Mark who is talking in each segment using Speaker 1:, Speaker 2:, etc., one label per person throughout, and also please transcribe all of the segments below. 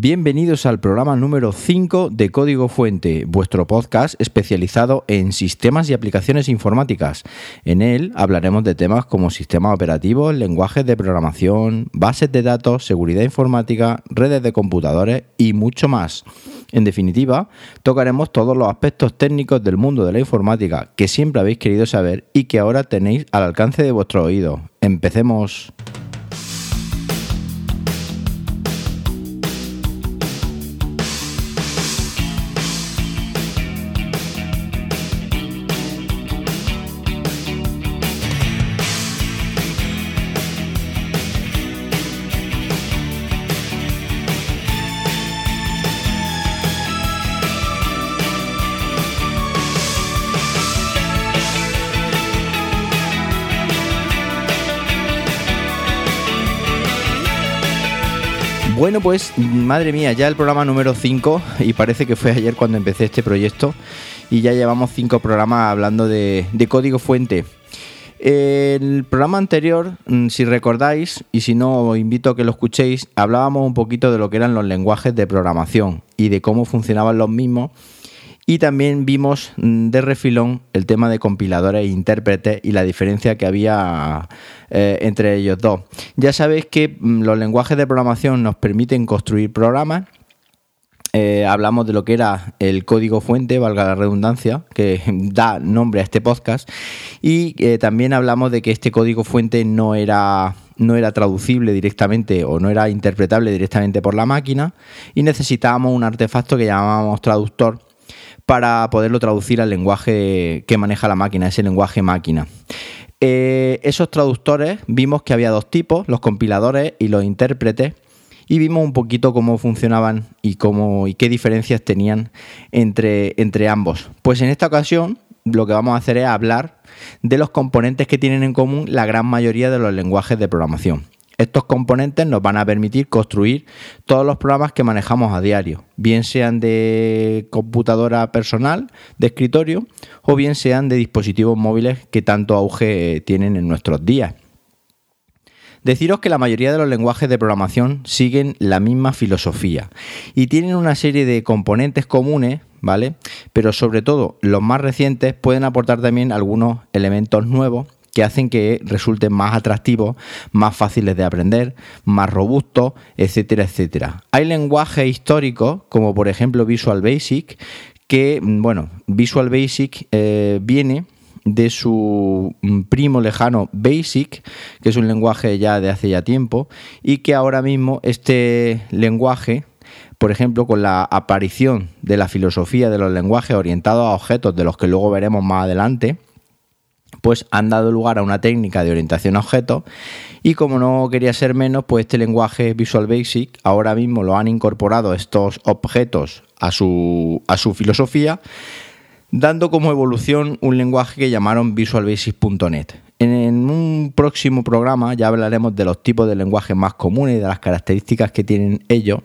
Speaker 1: Bienvenidos al programa número 5 de Código Fuente, vuestro podcast especializado en sistemas y aplicaciones informáticas. En él hablaremos de temas como sistemas operativos, lenguajes de programación, bases de datos, seguridad informática, redes de computadores y mucho más. En definitiva, tocaremos todos los aspectos técnicos del mundo de la informática que siempre habéis querido saber y que ahora tenéis al alcance de vuestro oído. ¡Empecemos! Bueno, pues madre mía, ya el programa número 5 y parece que fue ayer cuando empecé este proyecto y ya llevamos 5 programas hablando de código fuente. El programa anterior, si recordáis, y si no os invito a que lo escuchéis, hablábamos un poquito de lo que eran los lenguajes de programación y de cómo funcionaban los mismos. Y también vimos de refilón el tema de compiladores e intérpretes y la diferencia que había entre ellos dos. Ya sabéis que los lenguajes de programación nos permiten construir programas. Hablamos de lo que era el código fuente, valga la redundancia, que da nombre a este podcast. Y también hablamos de que este código fuente no era traducible directamente o no era interpretable directamente por la máquina y necesitábamos un artefacto que llamábamos traductor para poderlo traducir al lenguaje que maneja la máquina, ese lenguaje máquina. Esos traductores vimos que había dos tipos, los compiladores y los intérpretes, y vimos un poquito cómo funcionaban y qué diferencias tenían entre ambos. Pues en esta ocasión lo que vamos a hacer es hablar de los componentes que tienen en común la gran mayoría de los lenguajes de programación. Estos componentes nos van a permitir construir todos los programas que manejamos a diario, bien sean de computadora personal, de escritorio, o bien sean de dispositivos móviles que tanto auge tienen en nuestros días. Deciros que la mayoría de los lenguajes de programación siguen la misma filosofía y tienen una serie de componentes comunes, ¿vale? Pero sobre todo los más recientes pueden aportar también algunos elementos nuevos que hacen que resulten más atractivos, más fáciles de aprender, más robustos, etcétera, etcétera. Hay lenguajes históricos, como por ejemplo Visual Basic, que, Visual Basic viene de su primo lejano BASIC, que es un lenguaje ya de hace ya tiempo, y que ahora mismo este lenguaje, por ejemplo, con la aparición de la filosofía de los lenguajes orientados a objetos, de los que luego veremos más adelante, pues han dado lugar a una técnica de orientación a objetos y como no quería ser menos, pues este lenguaje Visual Basic ahora mismo lo han incorporado estos objetos a su filosofía, dando como evolución un lenguaje que llamaron visualbasic.net. En un próximo programa ya hablaremos de los tipos de lenguajes más comunes y de las características que tienen ellos.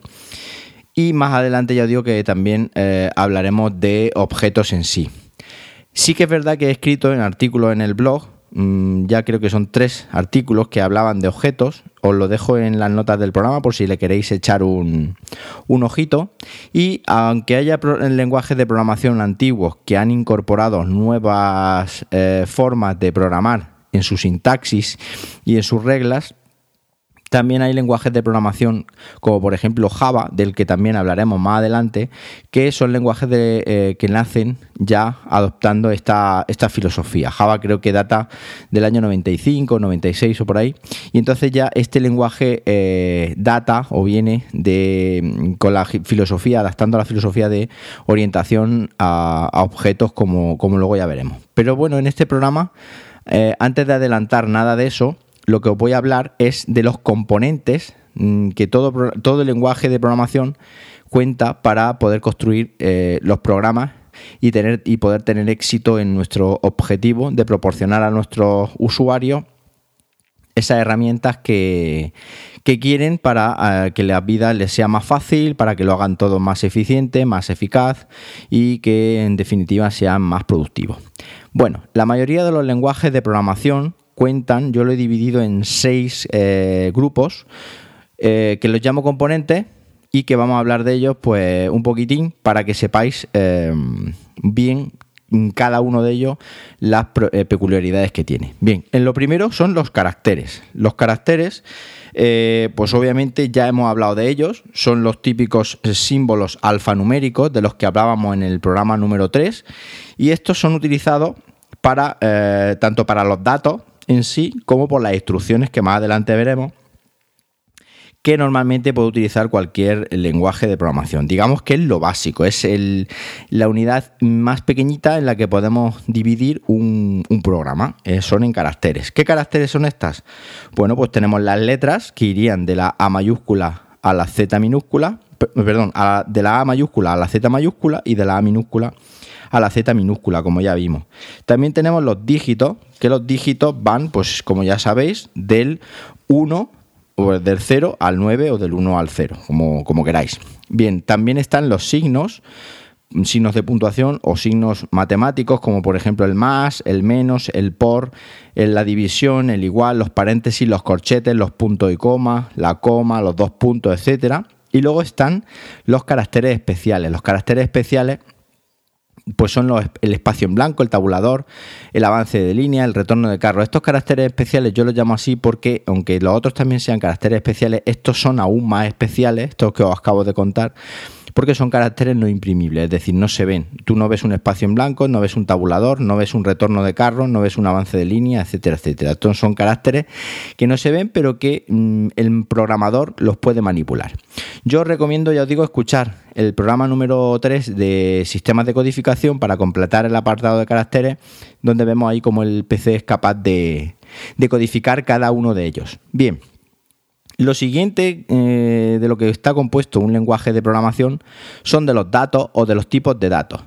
Speaker 1: Y más adelante ya digo que también hablaremos de objetos en sí. Sí que es verdad que he escrito en artículos en el blog, ya creo que son 3 artículos que hablaban de objetos, os lo dejo en las notas del programa por si le queréis echar un ojito. Y aunque haya lenguajes de programación antiguos que han incorporado nuevas formas de programar en su sintaxis y en sus reglas, también hay lenguajes de programación como por ejemplo Java, del que también hablaremos más adelante, que son lenguajes que nacen ya adoptando esta filosofía. Java creo que data del año 95, 96 o por ahí, y entonces ya este lenguaje data o viene con la filosofía, adaptando la filosofía de orientación a objetos como luego ya veremos. Pero bueno, en este programa, antes de adelantar nada de eso, lo que os voy a hablar es de los componentes que todo el lenguaje de programación cuenta para poder construir los programas y poder tener éxito en nuestro objetivo de proporcionar a nuestros usuarios esas herramientas que quieren para que la vida les sea más fácil, para que lo hagan todo más eficiente, más eficaz y que en definitiva sean más productivos. Bueno, la mayoría de los lenguajes de programación cuentan, yo lo he dividido en 6 grupos que los llamo componentes, y que vamos a hablar de ellos pues un poquitín para que sepáis bien cada uno de ellos las peculiaridades que tiene. Bien, en lo primero son los caracteres. Los caracteres, pues obviamente ya hemos hablado de ellos, son los típicos símbolos alfanuméricos de los que hablábamos en el programa número 3, y estos son utilizados para tanto para los datos en sí como por las instrucciones que más adelante veremos, que normalmente puede utilizar cualquier lenguaje de programación. Digamos que es lo básico, es la unidad más pequeñita en la que podemos dividir un programa. Son en caracteres. ¿Qué caracteres son estas? Bueno, pues tenemos las letras que irían de la A mayúscula a la Z minúscula, de la A mayúscula a la Z mayúscula y de la A minúscula a la Z minúscula, como ya vimos. También tenemos los dígitos, que los dígitos van, pues como ya sabéis, del 1 o del 0 al 9 o del 1 al 0, como queráis. Bien, también están los signos de puntuación o signos matemáticos, como por ejemplo el más, el menos, el por, la división, el igual, los paréntesis, los corchetes, los puntos y coma, la coma, los dos puntos, etcétera. Y luego están los caracteres especiales. Los caracteres especiales pues son el espacio en blanco, el tabulador, el avance de línea, el retorno de carro. Estos caracteres especiales yo los llamo así porque, aunque los otros también sean caracteres especiales, estos son aún más especiales, estos que os acabo de contar, porque son caracteres no imprimibles, es decir, no se ven. Tú no ves un espacio en blanco, no ves un tabulador, no ves un retorno de carro, no ves un avance de línea, etcétera, etcétera. Estos son caracteres que no se ven, pero que el programador los puede manipular. Yo os recomiendo, ya os digo, escuchar el programa número 3 de sistemas de codificación para completar el apartado de caracteres, donde vemos ahí cómo el PC es capaz de codificar cada uno de ellos. Bien. Lo siguiente de lo que está compuesto un lenguaje de programación son de los datos o de los tipos de datos.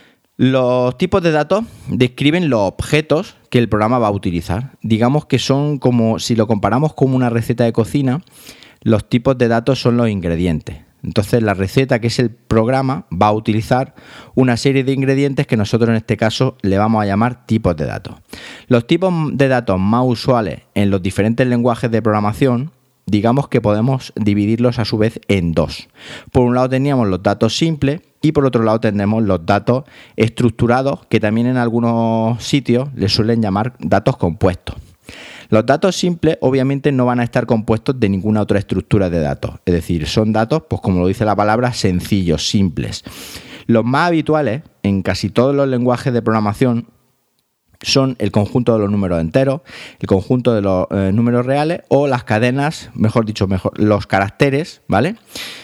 Speaker 1: Los tipos de datos describen los objetos que el programa va a utilizar. Digamos que son como, si lo comparamos con una receta de cocina, los tipos de datos son los ingredientes. Entonces la receta, que es el programa, va a utilizar una serie de ingredientes que nosotros en este caso le vamos a llamar tipos de datos. Los tipos de datos más usuales en los diferentes lenguajes de programación, digamos que podemos dividirlos a su vez en dos. Por un lado teníamos los datos simples y por otro lado tenemos los datos estructurados, que también en algunos sitios les suelen llamar datos compuestos. Los datos simples obviamente no van a estar compuestos de ninguna otra estructura de datos, es decir, son datos, pues como lo dice la palabra, sencillos, simples. Los más habituales en casi todos los lenguajes de programación son el conjunto de los números enteros, el conjunto de los números reales o las cadenas, los caracteres, ¿vale?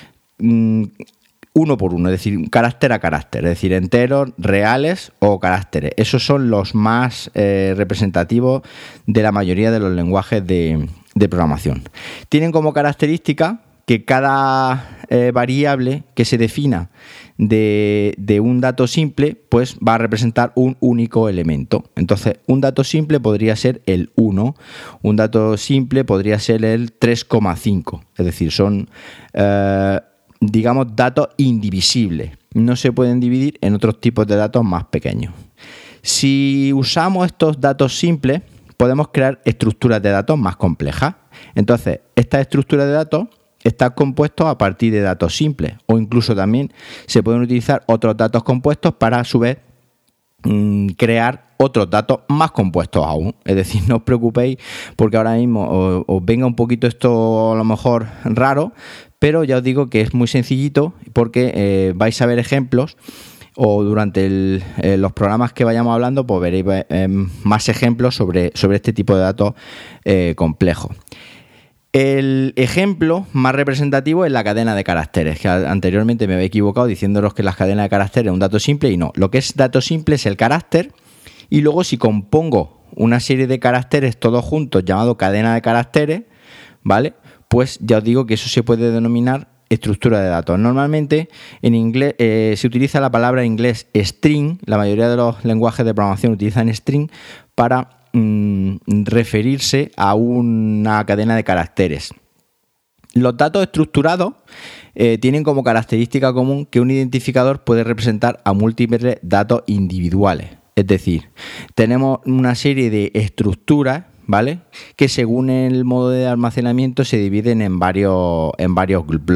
Speaker 1: Uno por uno, es decir, carácter a carácter, es decir, enteros, reales o caracteres. Esos son los más representativos de la mayoría de los lenguajes de programación. Tienen como característica que cada variable que se defina de un dato simple, pues va a representar un único elemento. Entonces, un dato simple podría ser el 1, un dato simple podría ser el 3,5. Es decir, son, digamos, datos indivisibles. No se pueden dividir en otros tipos de datos más pequeños. Si usamos estos datos simples, podemos crear estructuras de datos más complejas. Entonces, estas estructuras de datos están compuestos a partir de datos simples, o incluso también se pueden utilizar otros datos compuestos para a su vez crear otros datos más compuestos aún. Es decir, no os preocupéis porque ahora mismo os venga un poquito esto a lo mejor raro, pero ya os digo que es muy sencillito porque vais a ver ejemplos, o durante los programas que vayamos hablando pues veréis más ejemplos sobre este tipo de datos complejos. El ejemplo más representativo es la cadena de caracteres, que anteriormente me había equivocado diciéndolos que la cadena de caracteres es un dato simple y no. Lo que es dato simple es el carácter, y luego si compongo una serie de caracteres todos juntos llamado cadena de caracteres, ¿vale? Pues ya os digo que eso se puede denominar estructura de datos. Normalmente en inglés se utiliza la palabra en inglés string, la mayoría de los lenguajes de programación utilizan string para referirse a una cadena de caracteres. Los datos estructurados tienen como característica común que un identificador puede representar a múltiples datos individuales. Es decir, tenemos una serie de estructuras, ¿vale?, que según el modo de almacenamiento se dividen en varios bloques.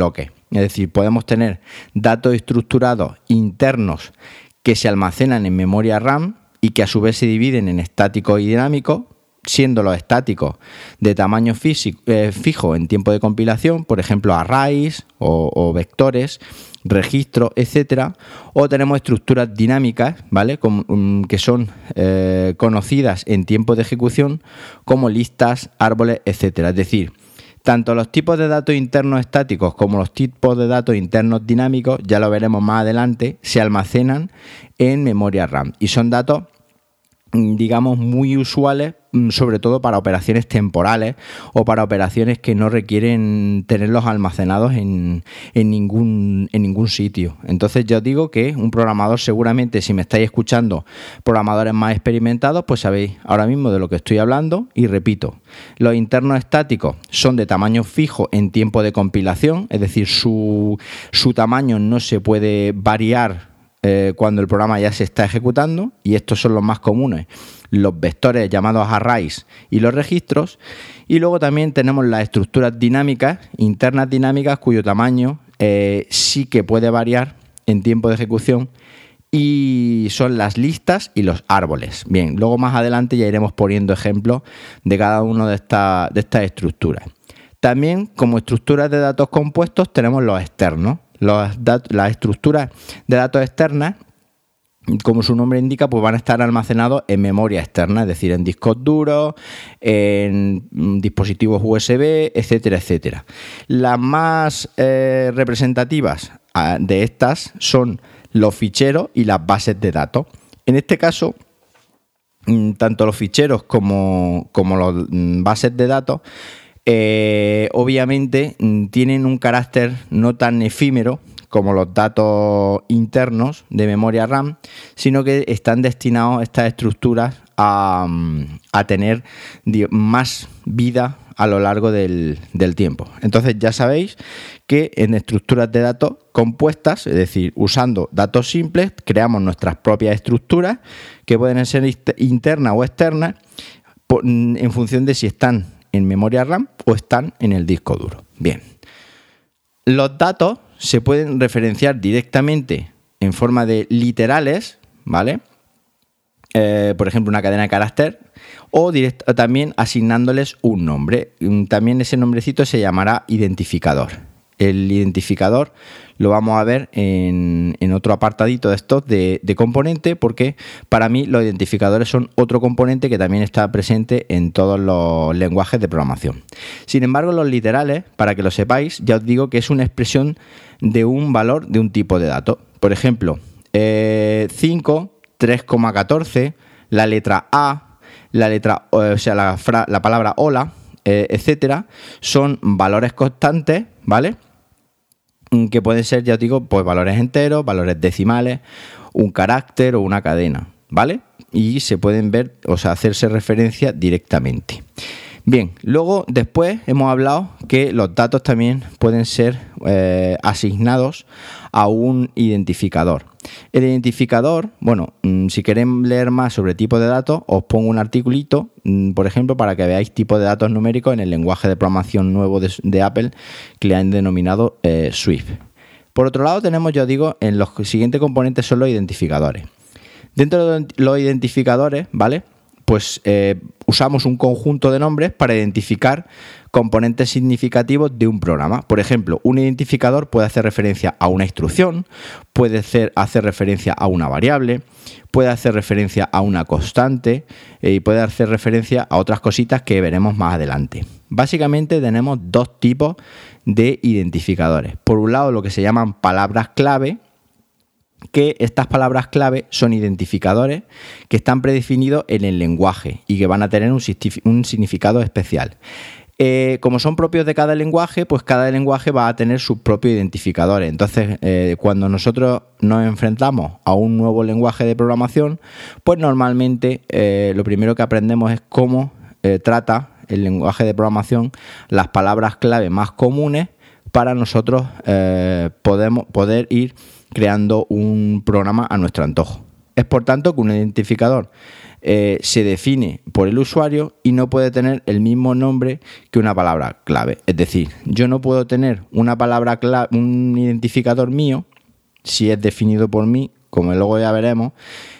Speaker 1: es decir, podemos tener datos estructurados internos que se almacenan en memoria RAM y que a su vez se dividen en estáticos y dinámicos, siendo los estáticos de tamaño fijo en tiempo de compilación, por ejemplo arrays o vectores, registros, etcétera, o tenemos estructuras dinámicas, ¿vale? Que son conocidas en tiempo de ejecución como listas, árboles, etcétera. Es decir, tanto los tipos de datos internos estáticos como los tipos de datos internos dinámicos, ya lo veremos más adelante, se almacenan en memoria RAM y son datos, digamos, muy usuales, sobre todo para operaciones temporales o para operaciones que no requieren tenerlos almacenados en ningún sitio. Entonces yo os digo que un programador, seguramente si me estáis escuchando, programadores más experimentados, pues sabéis ahora mismo de lo que estoy hablando. Y repito, los internos estáticos son de tamaño fijo en tiempo de compilación, es decir, su tamaño no se puede variar cuando el programa ya se está ejecutando, y estos son los más comunes, los vectores llamados arrays y los registros. Y luego también tenemos las estructuras dinámicas, internas dinámicas, cuyo tamaño sí que puede variar en tiempo de ejecución, y son las listas y los árboles. Bien, luego más adelante ya iremos poniendo ejemplos de cada una de estas estructuras. También, como estructuras de datos compuestos, tenemos los externos. Las estructuras de datos externas, como su nombre indica, pues van a estar almacenados en memoria externa, es decir, en discos duros, en dispositivos USB, etcétera, etcétera. Las más representativas de estas son los ficheros y las bases de datos. En este caso, tanto los ficheros como las bases de datos obviamente tienen un carácter no tan efímero como los datos internos de memoria RAM, sino que están destinados estas estructuras a tener más vida a lo largo del tiempo. Entonces ya sabéis que en estructuras de datos compuestas, es decir, usando datos simples, creamos nuestras propias estructuras que pueden ser internas o externas en función de si están en memoria RAM o están en el disco duro. Bien, los datos se pueden referenciar directamente en forma de literales, ¿vale? Por ejemplo, una cadena de carácter, o también asignándoles un nombre. También ese nombrecito se llamará identificador. El identificador lo vamos a ver en otro apartadito de estos de componente, porque para mí los identificadores son otro componente que también está presente en todos los lenguajes de programación. Sin embargo, los literales, para que lo sepáis, ya os digo que es una expresión de un valor de un tipo de dato. Por ejemplo, 5, 3,14, la letra A, la palabra hola, etcétera, son valores constantes, ¿vale? Que pueden ser, ya os digo, pues valores enteros, valores decimales, un carácter o una cadena, ¿vale? Y se pueden ver, o sea, hacerse referencia directamente. Bien, luego después hemos hablado que los datos también pueden ser asignados a un identificador. El identificador, bueno, si queréis leer más sobre tipos de datos, os pongo un articulito, por ejemplo, para que veáis tipos de datos numéricos en el lenguaje de programación nuevo de Apple, que le han denominado Swift. Por otro lado, tenemos, ya os digo, en los siguientes componentes son los identificadores. Dentro de los identificadores, ¿vale?, pues usamos un conjunto de nombres para identificar componentes significativos de un programa. Por ejemplo, un identificador puede hacer referencia a una instrucción, puede hacer referencia a una variable, puede hacer referencia a una constante y puede hacer referencia a otras cositas que veremos más adelante. Básicamente tenemos dos tipos de identificadores. Por un lado, lo que se llaman palabras clave, que estas palabras clave son identificadores que están predefinidos en el lenguaje y que van a tener un significado especial. Como son propios de cada lenguaje, pues cada lenguaje va a tener sus propios identificadores. Entonces, cuando nosotros nos enfrentamos a un nuevo lenguaje de programación, pues normalmente lo primero que aprendemos es cómo trata el lenguaje de programación las palabras clave más comunes para nosotros poder ir creando un programa a nuestro antojo. Es por tanto que un identificador se define por el usuario y no puede tener el mismo nombre que una palabra clave. Es decir, yo no puedo tener una palabra clave, un identificador mío, si es definido por mí, como luego ya veremos,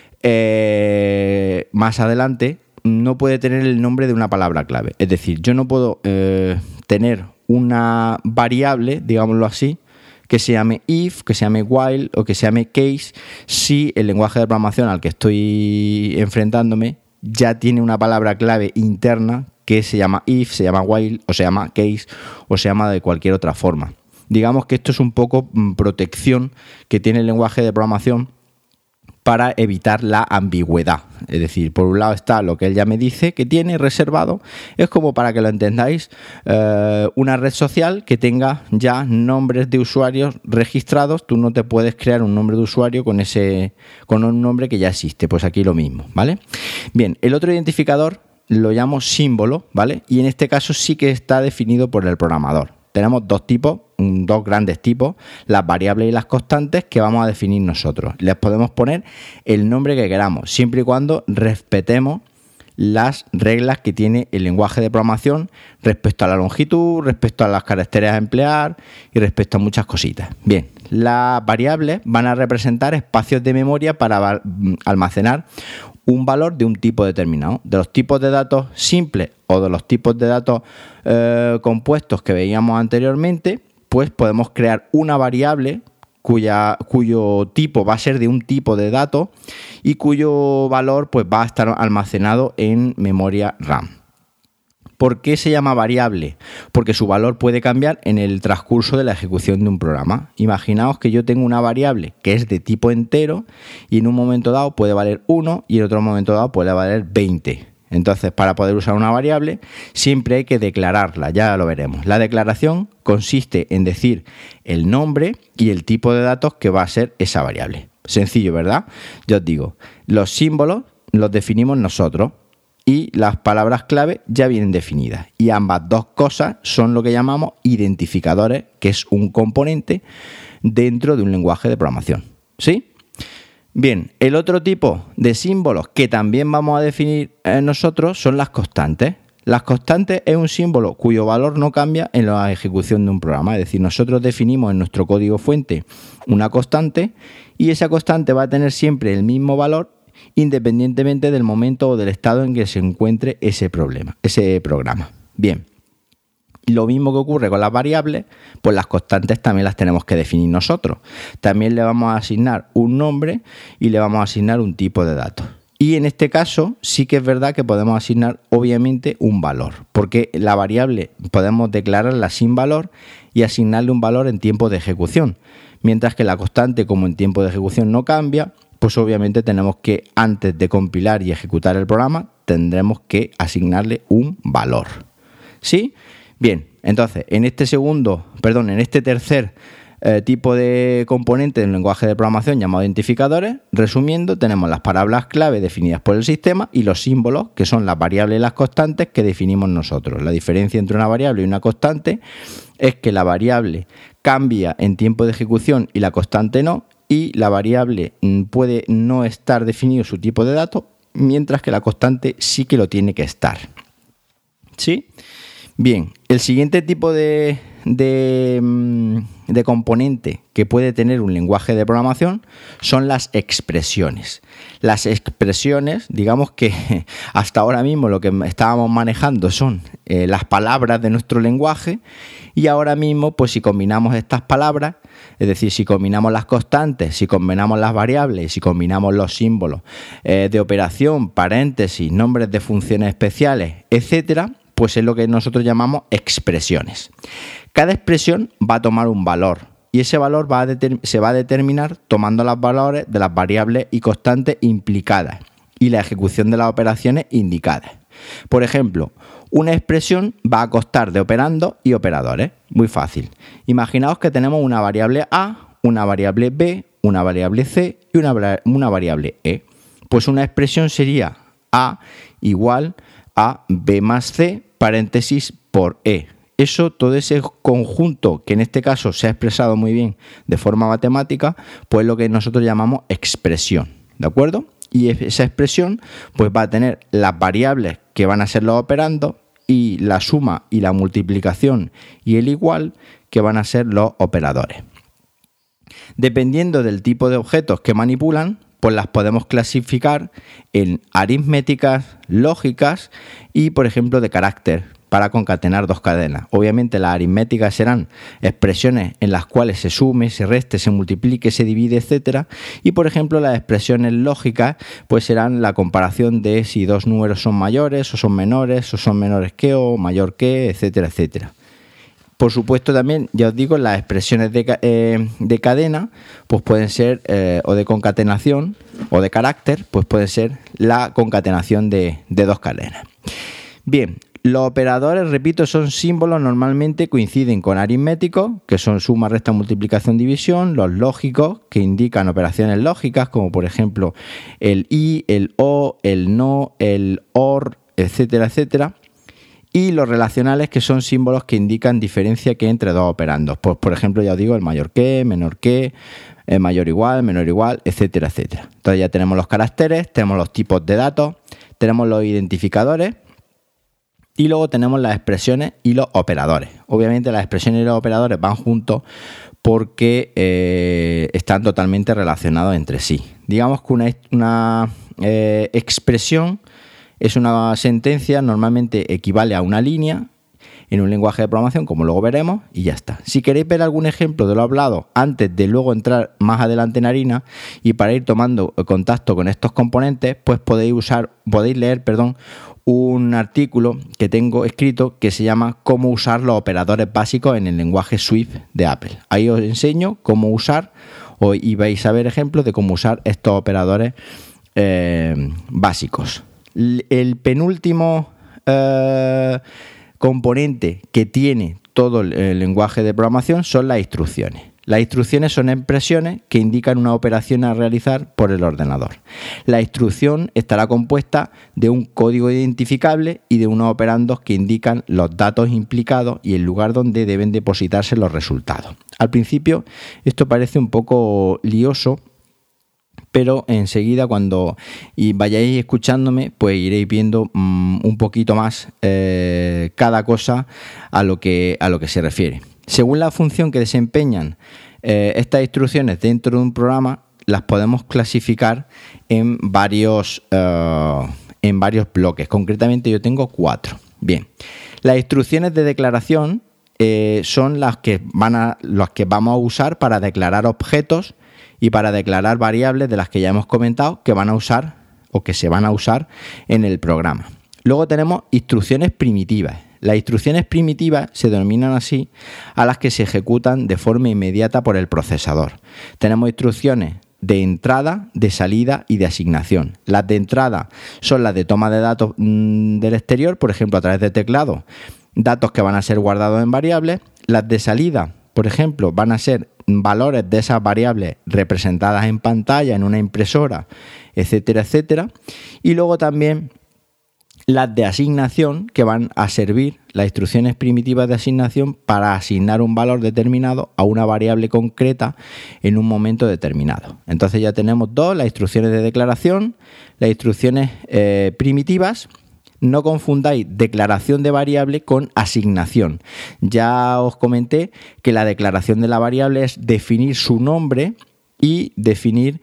Speaker 1: más adelante, no puede tener el nombre de una palabra clave. Es decir, yo no puedo tener una variable, digámoslo así, que se llame if, que se llame while o que se llame case, si el lenguaje de programación al que estoy enfrentándome ya tiene una palabra clave interna que se llama if, se llama while o se llama case o se llama de cualquier otra forma. Digamos que esto es un poco protección que tiene el lenguaje de programación para evitar la ambigüedad. Es decir, por un lado está lo que él ya me dice que tiene reservado, es como para que lo entendáis, una red social que tenga ya nombres de usuarios registrados. Tú no te puedes crear un nombre de usuario con un nombre que ya existe. Pues aquí lo mismo, ¿vale? Bien, el otro identificador lo llamo símbolo, ¿vale? Y en este caso sí que está definido por el programador. Tenemos dos grandes tipos, las variables y las constantes, que vamos a definir nosotros. Les podemos poner el nombre que queramos, siempre y cuando respetemos las reglas que tiene el lenguaje de programación respecto a la longitud, respecto a las caracteres a emplear y respecto a muchas cositas. Bien, las variables van a representar espacios de memoria para almacenar un valor de un tipo determinado. De los tipos de datos simples o de los tipos de datos compuestos que veíamos anteriormente, pues podemos crear una variable cuyo tipo va a ser de un tipo de dato y cuyo valor pues va a estar almacenado en memoria RAM. ¿Por qué se llama variable? Porque su valor puede cambiar en el transcurso de la ejecución de un programa. Imaginaos que yo tengo una variable que es de tipo entero y en un momento dado puede valer 1 y en otro momento dado puede valer 20. Entonces, para poder usar una variable, siempre hay que declararla, ya lo veremos. La declaración consiste en decir el nombre y el tipo de datos que va a ser esa variable. Sencillo, ¿verdad? Yo os digo, los símbolos los definimos nosotros y las palabras clave ya vienen definidas. Y ambas dos cosas son lo que llamamos identificadores, que es un componente dentro de un lenguaje de programación. ¿Sí? Bien, el otro tipo de símbolos que también vamos a definir nosotros son las constantes. Las constantes es un símbolo cuyo valor no cambia en la ejecución de un programa. Es decir, nosotros definimos en nuestro código fuente una constante y esa constante va a tener siempre el mismo valor independientemente del momento o del estado en que se encuentre ese programa. Bien. Lo mismo que ocurre con las variables, pues las constantes también las tenemos que definir nosotros. También le vamos a asignar un nombre y le vamos a asignar un tipo de datos. Y en este caso sí que es verdad que podemos asignar obviamente un valor, porque la variable podemos declararla sin valor y asignarle un valor en tiempo de ejecución, mientras que la constante, como en tiempo de ejecución no cambia, pues obviamente tenemos que, antes de compilar y ejecutar el programa, tendremos que asignarle un valor. ¿Sí? Bien, entonces, en este tercer tipo de componente del lenguaje de programación llamado identificadores, resumiendo, tenemos las palabras clave definidas por el sistema y los símbolos, que son las variables y las constantes que definimos nosotros. La diferencia entre una variable y una constante es que la variable cambia en tiempo de ejecución y la constante no, y la variable puede no estar definido su tipo de datos, mientras que la constante sí que lo tiene que estar. ¿Sí? Bien, el siguiente tipo de componente que puede tener un lenguaje de programación son las expresiones. Las expresiones, digamos que hasta ahora mismo lo que estábamos manejando son las palabras de nuestro lenguaje, y ahora mismo, pues si combinamos estas palabras, es decir, si combinamos las constantes, si combinamos las variables, si combinamos los símbolos de operación, paréntesis, nombres de funciones especiales, etcétera, pues es lo que nosotros llamamos expresiones. Cada expresión va a tomar un valor y ese valor se va a determinar tomando los valores de las variables y constantes implicadas y la ejecución de las operaciones indicadas. Por ejemplo, una expresión va a constar de operandos y operadores. Muy fácil. Imaginaos que tenemos una variable A, una variable B, una variable C y una variable E. Pues una expresión sería A igual a B más C, paréntesis, por E. Todo ese conjunto, que en este caso se ha expresado muy bien de forma matemática, pues lo que nosotros llamamos expresión. ¿De acuerdo? y esa expresión pues va a tener las variables que van a ser los operandos y la suma y la multiplicación y el igual que van a ser los operadores. Dependiendo del tipo de objetos que manipulan, pues las podemos clasificar en aritméticas, lógicas y, por ejemplo, de carácter, para concatenar dos cadenas. Obviamente las aritméticas serán expresiones en las cuales se sume, se reste, se multiplique, se divide, etcétera. Y por ejemplo las expresiones lógicas pues serán la comparación de si dos números son mayores o son menores que o mayor que, etcétera, etcétera. Por supuesto también, ya os digo, las expresiones de cadena pues pueden ser, o de concatenación o de carácter, pues puede ser la concatenación de dos cadenas. Bien, los operadores, repito, son símbolos, normalmente coinciden con aritméticos, que son suma, resta, multiplicación, división, los lógicos, que indican operaciones lógicas, como por ejemplo el y, el o, el no, el or, etcétera, etcétera. Y los relacionales, que son símbolos que indican diferencia que hay entre dos operandos. Pues, por ejemplo, ya os digo, el mayor que, menor que, mayor igual, menor igual, etcétera, etcétera. Entonces ya tenemos los caracteres, tenemos los tipos de datos, tenemos los identificadores y luego tenemos las expresiones y los operadores. Obviamente las expresiones y los operadores van juntos porque están totalmente relacionados entre sí. Digamos que una expresión es una sentencia, normalmente equivale a una línea en un lenguaje de programación, como luego veremos, y ya está. Si queréis ver algún ejemplo de lo hablado antes de luego entrar más adelante en harina y para ir tomando contacto con estos componentes, pues podéis leer un artículo que tengo escrito que se llama Cómo usar los operadores básicos en el lenguaje Swift de Apple. Ahí os enseño cómo usar y vais a ver ejemplos de cómo usar estos operadores básicos. El penúltimo componente que tiene todo el lenguaje de programación son las instrucciones. Las instrucciones son expresiones que indican una operación a realizar por el ordenador. La instrucción estará compuesta de un código identificable y de unos operandos que indican los datos implicados y el lugar donde deben depositarse los resultados. Al principio esto parece un poco lioso, pero enseguida cuando vayáis escuchándome pues iréis viendo un poquito más cada cosa a lo que se refiere. Según la función que desempeñan estas instrucciones dentro de un programa, las podemos clasificar en varios bloques. Concretamente yo tengo 4. Bien, las instrucciones de declaración son las que vamos a usar para declarar objetos y para declarar variables de las que ya hemos comentado que van a usar o que se van a usar en el programa. Luego tenemos instrucciones primitivas. Las instrucciones primitivas se denominan así a las que se ejecutan de forma inmediata por el procesador. Tenemos instrucciones de entrada, de salida y de asignación. Las de entrada son las de toma de datos del exterior, por ejemplo a través de teclado, datos que van a ser guardados en variables. Las de salida, por ejemplo, van a ser valores de esas variables representadas en pantalla, en una impresora, etcétera, etcétera. Y luego también las de asignación, que van a servir, las instrucciones primitivas de asignación, para asignar un valor determinado a una variable concreta en un momento determinado. Entonces ya tenemos las instrucciones de declaración, las instrucciones primitivas. No confundáis declaración de variable con asignación. Ya os comenté que la declaración de la variable es definir su nombre y definir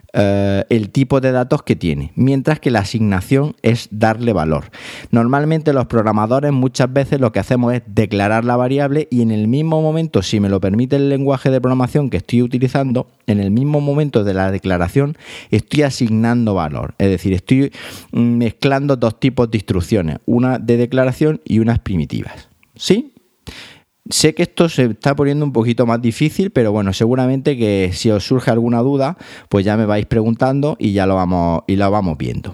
Speaker 1: el tipo de datos que tiene, mientras que la asignación es darle valor. Normalmente los programadores muchas veces lo que hacemos es declarar la variable y en el mismo momento, si me lo permite el lenguaje de programación que estoy utilizando, en el mismo momento de la declaración estoy asignando valor. Es decir, estoy mezclando dos tipos de instrucciones, una de declaración y unas primitivas. ¿Sí? Sé que esto se está poniendo un poquito más difícil, pero bueno, seguramente que si os surge alguna duda, pues ya me vais preguntando y ya lo vamos viendo.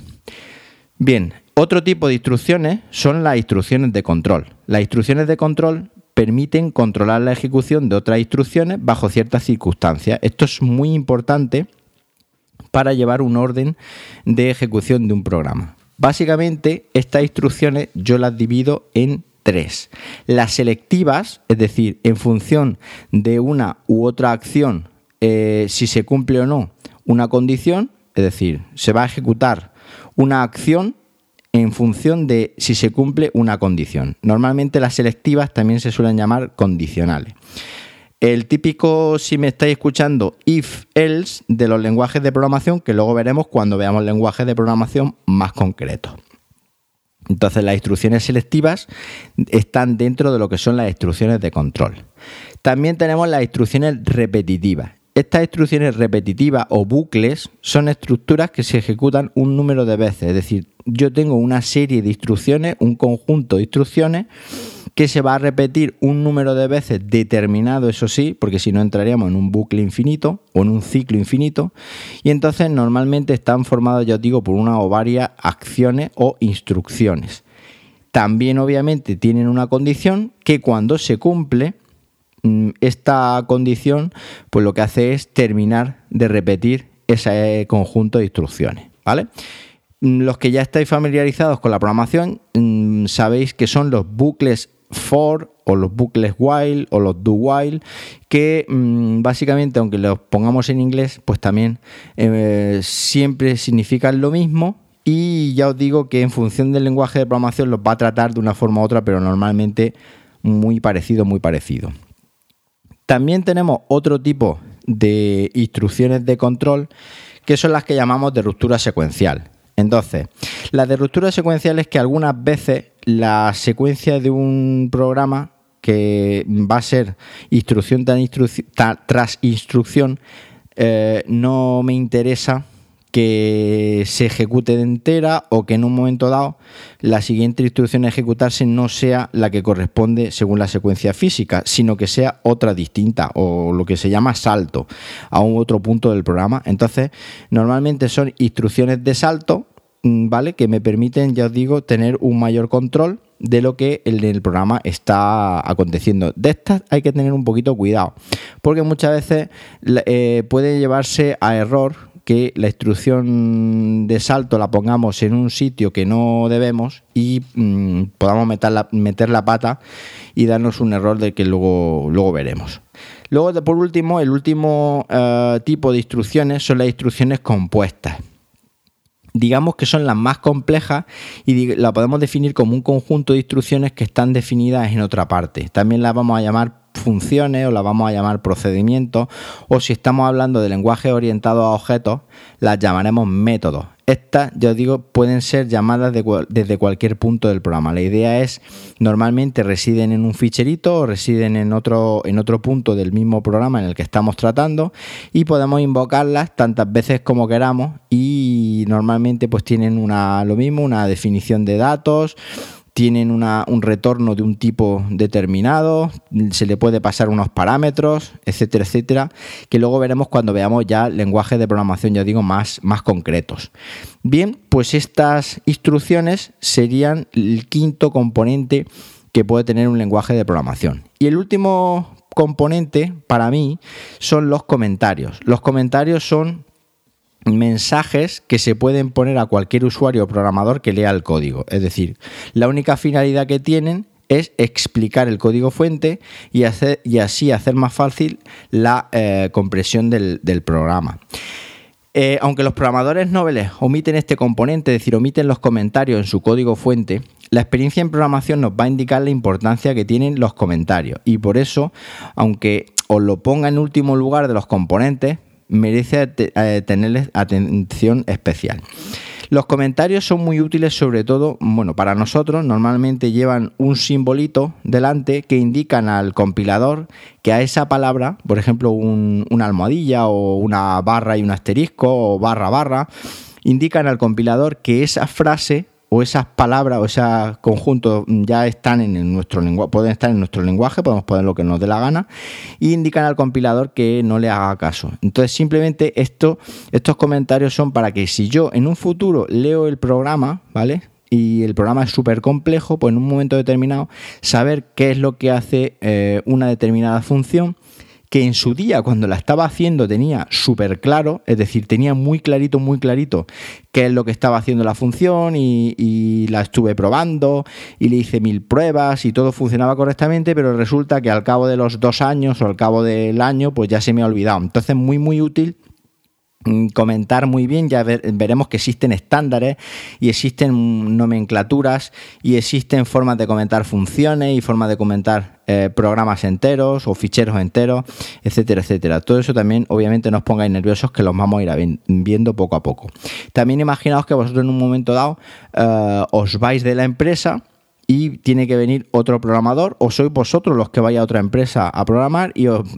Speaker 1: Bien, otro tipo de instrucciones son las instrucciones de control. Las instrucciones de control permiten controlar la ejecución de otras instrucciones bajo ciertas circunstancias. Esto es muy importante para llevar un orden de ejecución de un programa. Básicamente, estas instrucciones yo las divido en 3. Las selectivas, es decir, en función de una u otra acción, si se cumple o no una condición, Es decir, se va a ejecutar una acción en función de si se cumple una condición. Normalmente las selectivas también se suelen llamar condicionales. El típico, si me estáis escuchando, if-else de los lenguajes de programación, que luego veremos cuando veamos lenguajes de programación más concretos. Entonces, las instrucciones selectivas están dentro de lo que son las instrucciones de control. También tenemos las instrucciones repetitivas. Estas instrucciones repetitivas o bucles son estructuras que se ejecutan un número de veces. Es decir, yo tengo una serie de instrucciones, un conjunto de instrucciones que se va a repetir un número de veces determinado, eso sí, porque si no entraríamos en un bucle infinito o en un ciclo infinito. Y entonces normalmente están formados, ya os digo, por una o varias acciones o instrucciones. También obviamente tienen una condición que cuando se cumple, esta condición pues lo que hace es terminar de repetir ese conjunto de instrucciones, ¿vale? Los que ya estáis familiarizados con la programación sabéis que son los bucles for o los bucles while o los do while, que básicamente, aunque los pongamos en inglés, pues también siempre significan lo mismo. Y ya os digo que en función del lenguaje de programación los va a tratar de una forma u otra, pero normalmente muy parecido. También tenemos otro tipo de instrucciones de control que son las que llamamos de ruptura secuencial. Entonces, las de ruptura secuencial es que algunas veces la secuencia de un programa que va a ser instrucción tras instrucción no me interesa que se ejecute de entera o que en un momento dado la siguiente instrucción a ejecutarse no sea la que corresponde según la secuencia física, sino que sea otra distinta o lo que se llama salto a un otro punto del programa. Entonces, normalmente son instrucciones de salto, ¿vale?, que me permiten, ya os digo, tener un mayor control de lo que en el programa está aconteciendo. De estas hay que tener un poquito cuidado, porque muchas veces puede llevarse a error que la instrucción de salto la pongamos en un sitio que no debemos y podamos meter la pata y darnos un error del que luego veremos. Luego, por último, el último tipo de instrucciones son las instrucciones compuestas. Digamos que son las más complejas y la podemos definir como un conjunto de instrucciones que están definidas en otra parte. También las vamos a llamar funciones o las vamos a llamar procedimientos, o si estamos hablando de lenguaje orientado a objetos, las llamaremos métodos. Estas, ya os digo, pueden ser llamadas desde cualquier punto del programa. La idea es, normalmente residen en un ficherito o residen en otro punto del mismo programa en el que estamos tratando, y podemos invocarlas tantas veces como queramos, y normalmente pues tienen lo mismo, una definición de datos, tienen un retorno de un tipo determinado, se le puede pasar unos parámetros, etcétera, etcétera, que luego veremos cuando veamos ya lenguajes de programación, ya digo, más concretos. Bien, pues estas instrucciones serían el quinto componente que puede tener un lenguaje de programación. Y el último componente, para mí, son los comentarios. Los comentarios son mensajes que se pueden poner a cualquier usuario o programador que lea el código. Es decir, la única finalidad que tienen es explicar el código fuente y así hacer más fácil la compresión del programa. Aunque los programadores noveles omiten este componente, es decir, omiten los comentarios en su código fuente, la experiencia en programación nos va a indicar la importancia que tienen los comentarios, y por eso, aunque os lo ponga en último lugar de los componentes, merece tenerles atención especial. Los comentarios son muy útiles, sobre todo, para nosotros. Normalmente llevan un simbolito delante que indican al compilador que a esa palabra, por ejemplo, una almohadilla o una barra y un asterisco o barra, indican al compilador que esa frase o esas palabras o ese conjunto ya están en nuestro lenguaje, pueden estar en nuestro lenguaje, podemos poner lo que nos dé la gana, y indican al compilador que no le haga caso. Entonces, simplemente estos comentarios son para que si yo en un futuro leo el programa, ¿vale?, y el programa es súper complejo, pues en un momento determinado saber qué es lo que hace una determinada función, que en su día, cuando la estaba haciendo, tenía súper claro, es decir, tenía muy clarito qué es lo que estaba haciendo la función, y la estuve probando y le hice 1000 pruebas y todo funcionaba correctamente, pero resulta que al cabo de los 2 años o al cabo del año pues ya se me ha olvidado. Entonces, muy útil comentar muy bien, ya veremos que existen estándares y existen nomenclaturas y existen formas de comentar funciones y formas de comentar programas enteros o ficheros enteros, etcétera, etcétera. Todo eso también obviamente no os pongáis nerviosos, que los vamos a ir viendo poco a poco. También imaginaos que vosotros en un momento dado os vais de la empresa y tiene que venir otro programador, o sois vosotros los que vais a otra empresa a programar y os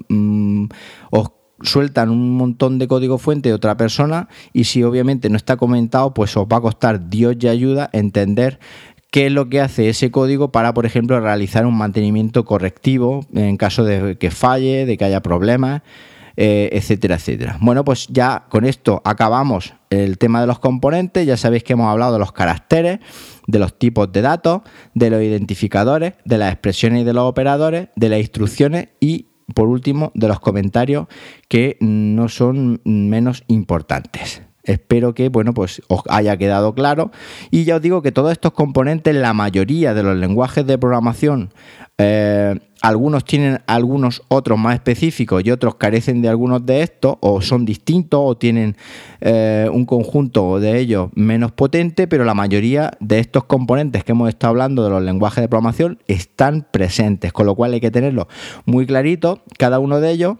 Speaker 1: sueltan un montón de código fuente de otra persona, y si obviamente no está comentado, pues os va a costar Dios y ayuda entender qué es lo que hace ese código para, por ejemplo, realizar un mantenimiento correctivo en caso de que falle, de que haya problemas, etcétera, etcétera. Bueno, pues ya con esto acabamos el tema de los componentes. Ya sabéis que hemos hablado de los caracteres, de los tipos de datos, de los identificadores, de las expresiones y de los operadores, de las instrucciones y, por último, de los comentarios, que no son menos importantes. Espero que, bueno, pues os haya quedado claro. Y ya os digo que todos estos componentes, la mayoría de los lenguajes de programación, algunos tienen algunos otros más específicos y otros carecen de algunos de estos, o son distintos, o tienen un conjunto de ellos menos potente, pero la mayoría de estos componentes que hemos estado hablando de los lenguajes de programación están presentes, con lo cual hay que tenerlo muy clarito, cada uno de ellos.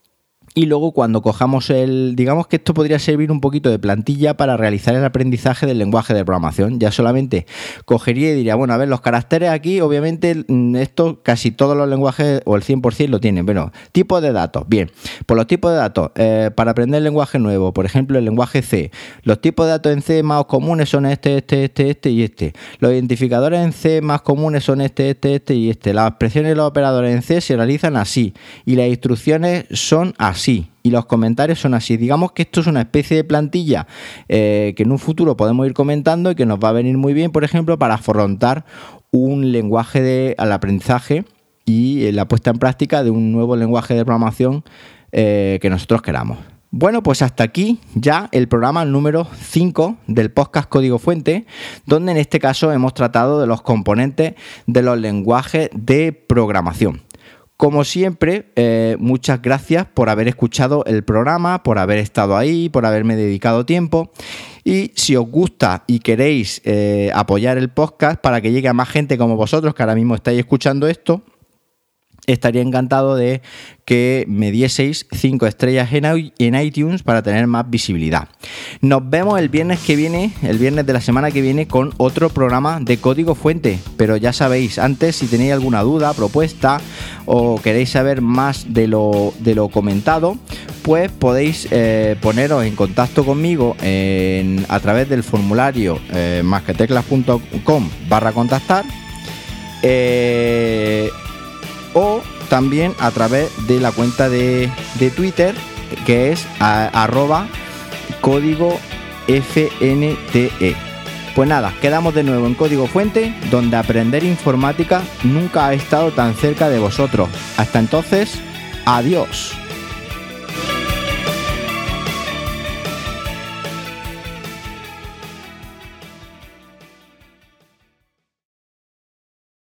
Speaker 1: Y luego cuando cojamos digamos que esto podría servir un poquito de plantilla para realizar el aprendizaje del lenguaje de programación. Ya solamente cogería y diría, bueno, a ver, los caracteres aquí, obviamente esto casi todos los lenguajes o el 100% lo tienen. Bueno, tipos de datos, bien, pues los tipos de datos, para aprender el lenguaje nuevo, por ejemplo el lenguaje C, los tipos de datos en C más comunes son este y este. Los identificadores en C más comunes son este y este. Las expresiones y los operadores en C se realizan así y las instrucciones son así. Y los comentarios son así. Digamos que esto es una especie de plantilla que en un futuro podemos ir comentando y que nos va a venir muy bien, por ejemplo, para afrontar un lenguaje al aprendizaje y la puesta en práctica de un nuevo lenguaje de programación que nosotros queramos. Bueno, pues hasta aquí ya el programa número 5 del podcast Código Fuente, donde en este caso hemos tratado de los componentes de los lenguajes de programación. Como siempre, muchas gracias por haber escuchado el programa, por haber estado ahí, por haberme dedicado tiempo. Y si os gusta y queréis apoyar el podcast para que llegue a más gente como vosotros, que ahora mismo estáis escuchando esto, estaría encantado de que me dieseis 5 estrellas en iTunes para tener más visibilidad. Nos vemos el viernes que viene, el viernes de la semana que viene, con otro programa de Código Fuente. Pero ya sabéis, antes, si tenéis alguna duda, propuesta o queréis saber más de lo comentado, pues podéis poneros en contacto conmigo a través del formulario masqueteclas.com/contactar, o también a través de la cuenta de Twitter, que es @código FNTE. Pues nada, quedamos de nuevo en Código Fuente, donde aprender informática nunca ha estado tan cerca de vosotros. Hasta entonces, adiós.